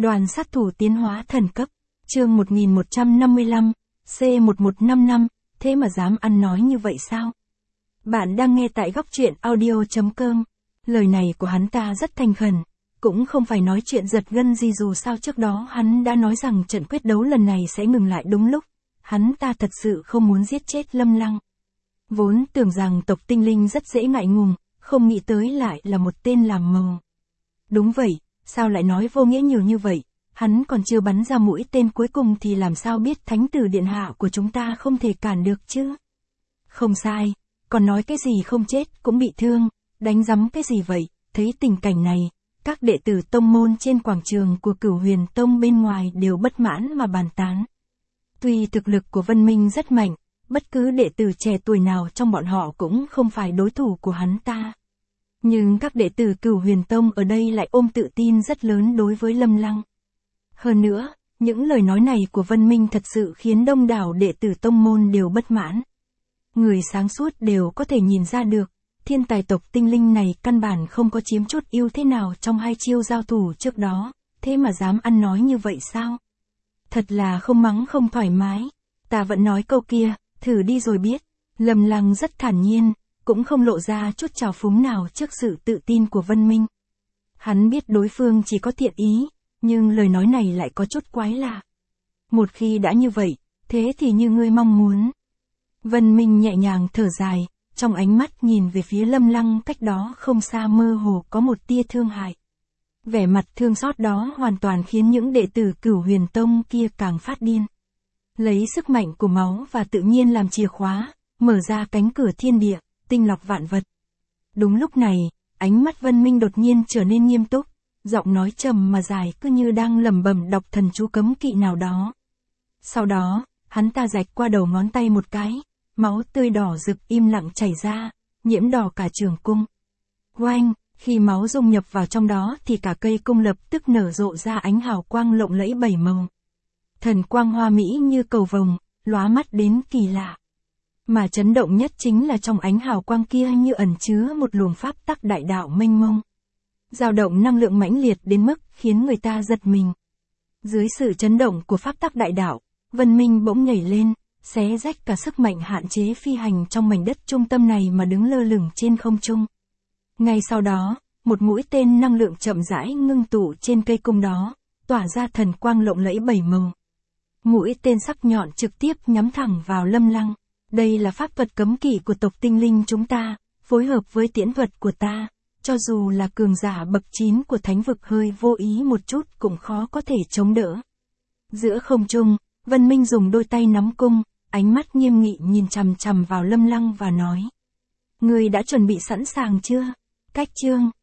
Đoàn sát thủ tiến hóa thần cấp, chương 1155, C1155, thế mà dám ăn nói như vậy sao? Bạn đang nghe tại góc truyện audio.com. Lời này của hắn ta rất thành khẩn, cũng không phải nói chuyện giật gân gì dù sao trước đó hắn đã nói rằng trận quyết đấu lần này sẽ ngừng lại đúng lúc. Hắn ta thật sự không muốn giết chết Lâm Lăng. Vốn tưởng rằng tộc tinh linh rất dễ ngại ngùng, không nghĩ tới lại là một tên làm màu. Đúng vậy, sao lại nói vô nghĩa nhiều như vậy, hắn còn chưa bắn ra mũi tên cuối cùng thì làm sao biết thánh tử điện hạ của chúng ta không thể cản được chứ? Không sai, còn nói cái gì không chết cũng bị thương, đánh rắm cái gì vậy, thấy tình cảnh này, các đệ tử tông môn trên quảng trường của Cửu Huyền Tông bên ngoài đều bất mãn mà bàn tán. Tuy thực lực của Vân Minh rất mạnh, bất cứ đệ tử trẻ tuổi nào trong bọn họ cũng không phải đối thủ của hắn ta. Nhưng các đệ tử Cửu Huyền Tông ở đây lại ôm tự tin rất lớn đối với Lâm Lăng. Hơn nữa, những lời nói này của Vân Minh thật sự khiến đông đảo đệ tử tông môn đều bất mãn. Người sáng suốt đều có thể nhìn ra được, thiên tài tộc tinh linh này căn bản không có chiếm chút ưu thế nào trong hai chiêu giao thủ trước đó, thế mà dám ăn nói như vậy sao? Thật là không mắng không thoải mái, ta vẫn nói câu kia, thử đi rồi biết. Lâm Lăng rất thản nhiên, cũng không lộ ra chút trào phúng nào trước sự tự tin của Vân Minh. Hắn biết đối phương chỉ có thiện ý, nhưng lời nói này lại có chút quái lạ. Một khi đã như vậy, thế thì như ngươi mong muốn. Vân Minh nhẹ nhàng thở dài, trong ánh mắt nhìn về phía Lâm Lăng cách đó không xa mơ hồ có một tia thương hại. Vẻ mặt thương xót đó hoàn toàn khiến những đệ tử Cửu Huyền Tông kia càng phát điên. Lấy sức mạnh của máu và tự nhiên làm chìa khóa, mở ra cánh cửa thiên địa, tinh lọc vạn vật. Đúng lúc này, ánh mắt Vân Minh đột nhiên trở nên nghiêm túc, giọng nói trầm mà dài cứ như đang lẩm bẩm đọc thần chú cấm kỵ nào đó. Sau đó, hắn ta rạch qua đầu ngón tay một cái, máu tươi đỏ rực im lặng chảy ra, nhiễm đỏ cả trường cung. Oanh, khi máu dung nhập vào trong đó thì cả cây cung lập tức nở rộ ra ánh hào quang lộng lẫy bảy màu. Thần quang hoa mỹ như cầu vồng, lóa mắt đến kỳ lạ. Mà chấn động nhất chính là trong ánh hào quang kia như ẩn chứa một luồng pháp tắc đại đạo mênh mông. Dao động năng lượng mãnh liệt đến mức khiến người ta giật mình. Dưới sự chấn động của pháp tắc đại đạo, Vân Minh bỗng nhảy lên, xé rách cả sức mạnh hạn chế phi hành trong mảnh đất trung tâm này mà đứng lơ lửng trên không trung. Ngay sau đó, một mũi tên năng lượng chậm rãi ngưng tụ trên cây cung đó, tỏa ra thần quang lộng lẫy bảy màu. Mũi tên sắc nhọn trực tiếp nhắm thẳng vào Lâm Lăng. Đây là pháp thuật cấm kỵ của tộc tinh linh chúng ta, phối hợp với tiễn thuật của ta, cho dù là cường giả bậc 9 của thánh vực hơi vô ý một chút cũng khó có thể chống đỡ. Giữa không trung, Vân Minh dùng đôi tay nắm cung, ánh mắt nghiêm nghị nhìn chằm chằm vào Lâm Lăng và nói. Ngươi đã chuẩn bị sẵn sàng chưa? Cách chương